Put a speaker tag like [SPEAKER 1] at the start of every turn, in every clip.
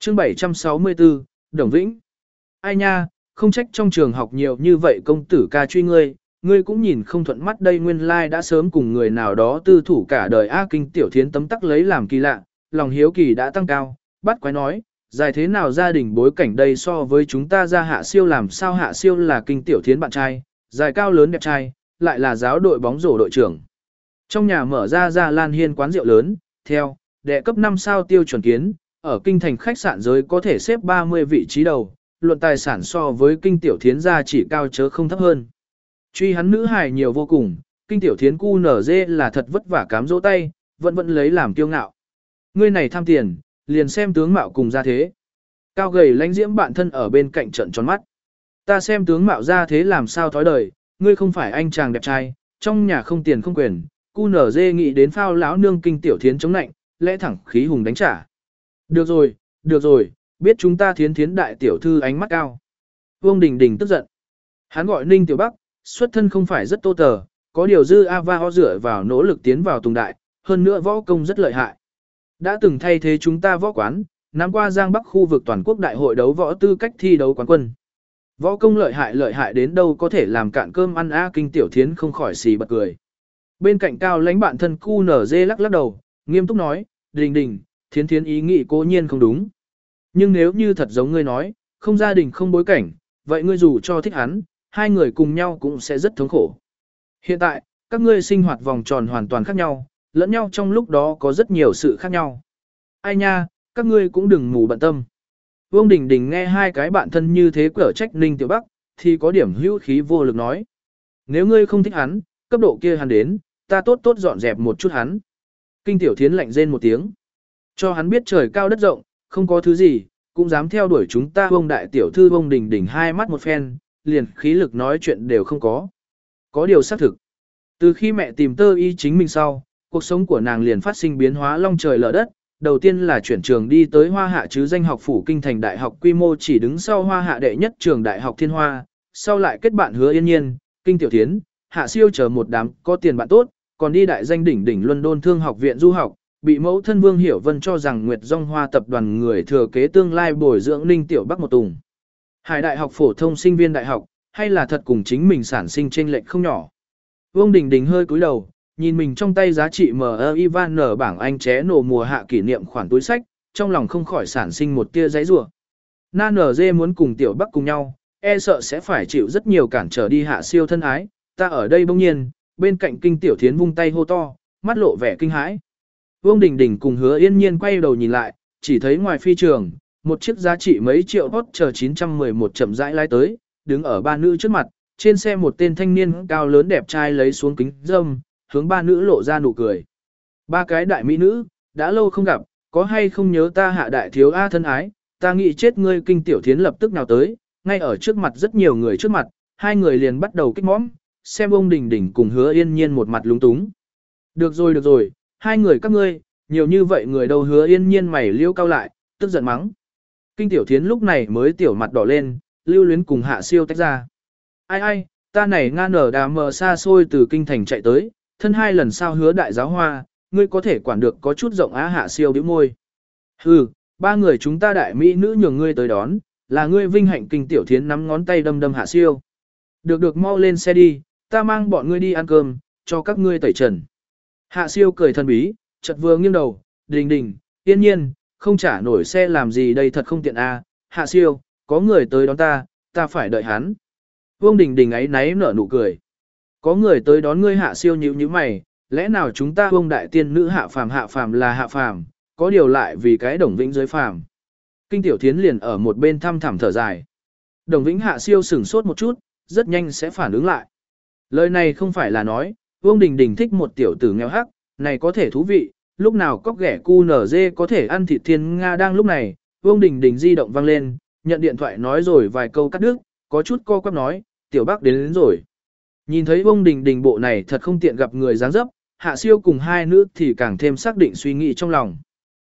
[SPEAKER 1] Chương 764, Đồng Vĩnh. Ai nha, không trách trong trường học nhiều như vậy công tử ca truy ngươi cũng nhìn không thuận mắt đây, nguyên lai đã sớm cùng người nào đó tư thủ cả đời. A Kinh Tiểu Thiến tấm tắc lấy làm kỳ lạ, lòng hiếu kỳ đã tăng cao, bắt quái nói, dài thế nào gia đình bối cảnh đây so với chúng ta ra Hạ Siêu làm sao? Hạ Siêu là Kinh Tiểu Thiến bạn trai, dài cao lớn đẹp trai, lại là giáo đội bóng rổ đội trưởng. Trong nhà mở ra Lan Hiên quán rượu lớn, theo đệ cấp 5 sao tiêu chuẩn kiến, ở kinh thành khách sạn giới có thể xếp 30 vị trí đầu, luận tài sản so với Kinh Tiểu Thiến gia chỉ cao chớ không thấp hơn. Truy hắn nữ hài nhiều vô cùng, Kinh Tiểu Thiến cu nở dê là thật vất vả cám dỗ tay, vẫn lấy làm kiêu ngạo. Ngươi này tham tiền, liền xem tướng mạo cùng ra thế. Cao gầy lãnh diễm bạn thân ở bên cạnh trận tròn mắt. Ta xem tướng mạo ra thế làm sao thói đời, ngươi không phải anh chàng đẹp trai, trong nhà không tiền không quyền, cu nở dê nghĩ đến phao lão nương Kinh Tiểu Thiến chống nạnh, lẽ thẳng khí hùng đánh trả. Được rồi, biết chúng ta Thiến Thiến đại tiểu thư ánh mắt cao. Vương Đình Đình tức giận. Hắn gọi Ninh Tiểu Bắc, xuất thân không phải rất tô tờ, có điều dư ava ho dựa vào nỗ lực tiến vào tùng đại, hơn nữa võ công rất lợi hại. Đã từng thay thế chúng ta võ quán, nắm qua Giang Bắc khu vực toàn quốc đại hội đấu võ tư cách thi đấu quán quân. Võ công lợi hại đến đâu có thể làm cạn cơm ăn. A Kinh Tiểu Thiến không khỏi xì bật cười. Bên cạnh cao lãnh bạn thân cu nở dê lắc đầu, nghiêm túc nói, Đình, Thiến Thiến ý nghĩ cố nhiên không đúng. Nhưng nếu như thật giống ngươi nói, không gia đình không bối cảnh, vậy ngươi dù cho thích hắn, hai người cùng nhau cũng sẽ rất thống khổ. Hiện tại, các ngươi sinh hoạt vòng tròn hoàn toàn khác nhau, lẫn nhau trong lúc đó có rất nhiều sự khác nhau. Ai nha, các ngươi cũng đừng mù bận tâm. Vương Đình Đình nghe hai cái bạn thân như thế cở trách Ninh Tiểu Bắc, thì có điểm hữu khí vô lực nói. Nếu ngươi không thích hắn, cấp độ kia hắn đến, ta tốt dọn dẹp một chút hắn. Kinh Tiểu Thiến lạnh rên một tiếng. Cho hắn biết trời cao đất rộng, không có thứ gì, cũng dám theo đuổi chúng ta. Vương đại tiểu thư Vương Đình Đình hai mắt một phen, liền khí lực nói chuyện đều không có. Có điều xác thực. Từ khi mẹ tìm tơ y chính mình sau, cuộc sống của nàng liền phát sinh biến hóa long trời lở đất. Đầu tiên là chuyển trường đi tới Hoa Hạ chứ danh học phủ Kinh thành đại học, quy mô chỉ đứng sau Hoa Hạ đệ nhất trường Đại học Thiên Hoa, sau lại kết bạn Hứa Yên Nhiên, Kinh Tiểu Thiến, Hạ Siêu chờ một đám có tiền bạn tốt, còn đi đại danh đỉnh London Thương học viện du học, bị mẫu thân Vương Hiểu Vân cho rằng Nguyệt Dung Hoa tập đoàn người thừa kế tương lai bồi dưỡng Ninh Tiểu Bắc một tùng. Hải đại học phổ thông sinh viên đại học, hay là thật cùng chính mình sản sinh chênh lệch không nhỏ. Vương Đình Đình hơi cúi đầu, nhìn mình trong tay giá trị Ivan nở bảng Anh ché nổ mùa hạ kỷ niệm khoản túi sách, trong lòng không khỏi sản sinh một tia giấy rủa. Na NG muốn cùng Tiểu Bắc cùng nhau, e sợ sẽ phải chịu rất nhiều cản trở đi. Hạ Siêu thân ái, ta ở đây. Bỗng nhiên, bên cạnh Kinh Tiểu Thiến vung tay hô to, mắt lộ vẻ kinh hãi. Vương Đình Đình cùng Hứa Yên Nhiên quay đầu nhìn lại, chỉ thấy ngoài phi trường, một chiếc giá trị mấy triệu hot chờ 911 chậm rãi lái tới, đứng ở ba nữ trước mặt, trên xe một tên thanh niên cao lớn đẹp trai lấy xuống kính râm, hướng ba nữ lộ ra nụ cười. Ba cái đại mỹ nữ, đã lâu không gặp, có hay không nhớ ta Hạ đại thiếu A thân ái, ta nghĩ chết ngươi. Kinh Tiểu Thiến lập tức nào tới, ngay ở trước mặt rất nhiều người trước mặt, hai người liền bắt đầu kích mõm, xem Vương Đình Đình cùng Hứa Yên Nhiên một mặt lúng túng. Được rồi, hai người các ngươi, nhiều như vậy người đâu. Hứa Yên Nhiên mày liêu cao lại, tức giận mắng. Kinh Tiểu Thiến lúc này mới tiểu mặt đỏ lên, lưu luyến cùng Hạ Siêu tách ra. Ai, ta này nga nở đà mờ xa xôi từ kinh thành chạy tới, thân hai lần sao Hứa đại giáo hoa, ngươi có thể quản được có chút rộng á. Hạ Siêu bĩu môi. Hừ, ba người chúng ta đại mỹ nữ nhường ngươi tới đón, là ngươi vinh hạnh. Kinh Tiểu Thiến nắm ngón tay đâm Hạ Siêu. Được mau lên xe đi, ta mang bọn ngươi đi ăn cơm, cho các ngươi tẩy trần. Hạ Siêu cười thần bí, chợt vừa nghiêng đầu, Đình, Yên Nhiên, không trả nổi xe làm gì đây, thật không tiện a. Hạ Siêu, có người tới đón ta phải đợi hắn. Vương Đình ấy náy nở nụ cười. Có người tới đón ngươi. Hạ Siêu nhíu mày, lẽ nào chúng ta Vương đại tiên nữ hạ phàm là hạ phàm, có điều lại vì cái Đồng Vĩnh dưới phàm. Kinh Tiểu Thiến liền ở một bên thăm thẳm thở dài. Đồng Vĩnh. Hạ Siêu sửng sốt một chút, rất nhanh sẽ phản ứng lại. Lời này không phải là nói, Vương Đình thích một tiểu tử nghèo hắc, này có thể thú vị, lúc nào cóc ghẻ cu nở dê có thể ăn thịt thiên Nga. Đang lúc này, Vương Đình di động vang lên, nhận điện thoại nói rồi vài câu cắt đứt, có chút co quắp nói, Tiểu Bắc đến rồi. Nhìn thấy Vương Đình bộ này thật không tiện gặp người dáng dấp, Hạ Siêu cùng hai nữ thì càng thêm xác định suy nghĩ trong lòng.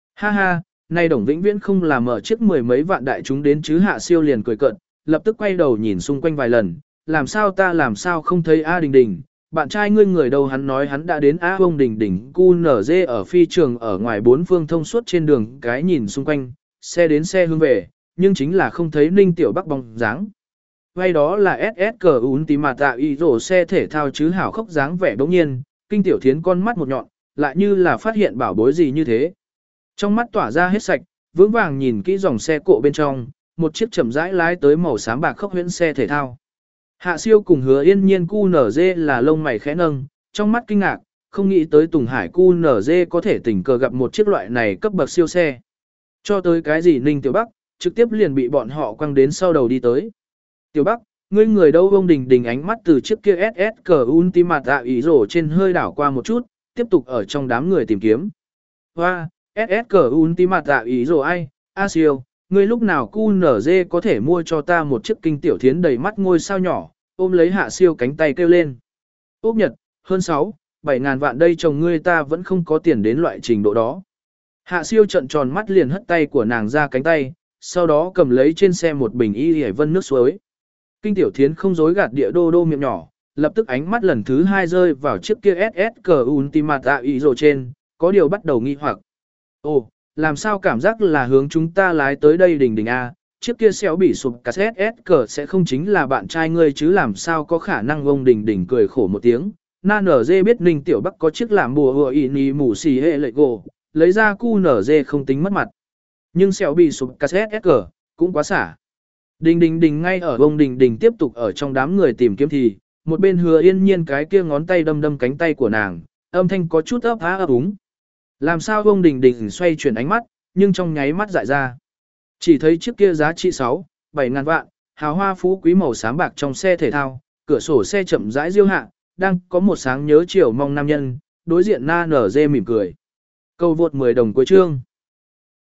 [SPEAKER 1] Ha, nay Đồng Vĩnh Viễn không là mở chiếc mười mấy vạn đại chúng đến chứ. Hạ Siêu liền cười cợt, lập tức quay đầu nhìn xung quanh vài lần, làm sao không thấy A Đình, bạn trai ngươi người đâu. Hắn nói hắn đã đến. A Vương Đình cu nở dê ở phi trường ở ngoài bốn phương thông suốt trên đường cái nhìn xung quanh, xe đến xe hướng về, nhưng chính là không thấy Ninh Tiểu Bắc bóng dáng. Ngay đó là SSC Ultimate Hero xe thể thao chứ hảo khốc dáng vẻ bỗng nhiên, Kinh Tiểu Thiến con mắt một nhọn, lại như là phát hiện bảo bối gì như thế. Trong mắt tỏa ra hết sạch, vững vàng nhìn kỹ dòng xe cộ bên trong, một chiếc chậm rãi lái tới màu xám bạc khốc huyễn xe thể thao. Hạ Siêu cùng Hứa Yên Nhiên QNZ là lông mày khẽ nâng, trong mắt kinh ngạc, không nghĩ tới Tùng Hải QNZ có thể tình cờ gặp một chiếc loại này cấp bậc siêu xe. Cho tới cái gì Ninh Tiểu Bắc, trực tiếp liền bị bọn họ quăng đến sau đầu đi tới. Tiểu Bắc, ngươi người đâu? Ông Đình Đình ánh mắt từ chiếc kia SSC Ultimate ý rổ trên hơi đảo qua một chút, tiếp tục ở trong đám người tìm kiếm. Hoa, SSC Ultimate ý rổ ai? A Siêu, ngươi lúc nào QNZ có thể mua cho ta một chiếc Kinh Tiểu Thiến đầy mắt ngôi sao nhỏ, ôm lấy Hạ Siêu cánh tay kêu lên. Úc Nhật, hơn 7 ngàn vạn đây chồng ngươi ta vẫn không có tiền đến loại trình độ đó. Hạ Siêu trận tròn mắt liền hất tay của nàng ra cánh tay, sau đó cầm lấy trên xe một bình y hải vân nước suối. Kinh Tiểu Thiến không dối gạt địa đô đô miệng nhỏ, lập tức ánh mắt lần thứ 2 rơi vào chiếc kia SSC Ultimate Hero trên, có điều bắt đầu nghi hoặc. Ồ, làm sao cảm giác là hướng chúng ta lái tới đây Đình Đình A, chiếc kia xéo bị sụp cả SSC sẽ không chính là bạn trai ngươi chứ làm sao có khả năng. Ông Đình Đình cười khổ một tiếng, na nở dê biết Ninh Tiểu Bắc có chiếc làm bùa hựa ị nì mù xì hệ lệ gỗ, lấy ra cu nở dê không tính mất mặt. Nhưng xéo bị sụp cả SSC cũng quá xả. Đình Đình Đình ngay ở ông Đình Đình tiếp tục ở trong đám người tìm kiếm thì, một bên Hứa Yên Nhiên cái kia ngón tay đâm đâm cánh tay của nàng, âm thanh có chút ấp há ấp úng. Làm sao ông Đình Đình xoay chuyển ánh mắt, nhưng trong nháy mắt dại ra. Chỉ thấy chiếc kia giá trị 7 ngàn vạn, hào hoa phú quý màu xám bạc trong xe thể thao, cửa sổ xe chậm rãi diêu hạ, đang có một sáng nhớ chiều mong nam nhân, đối diện na nở dê mỉm cười. Câu vượt 10 đồng cuối chương.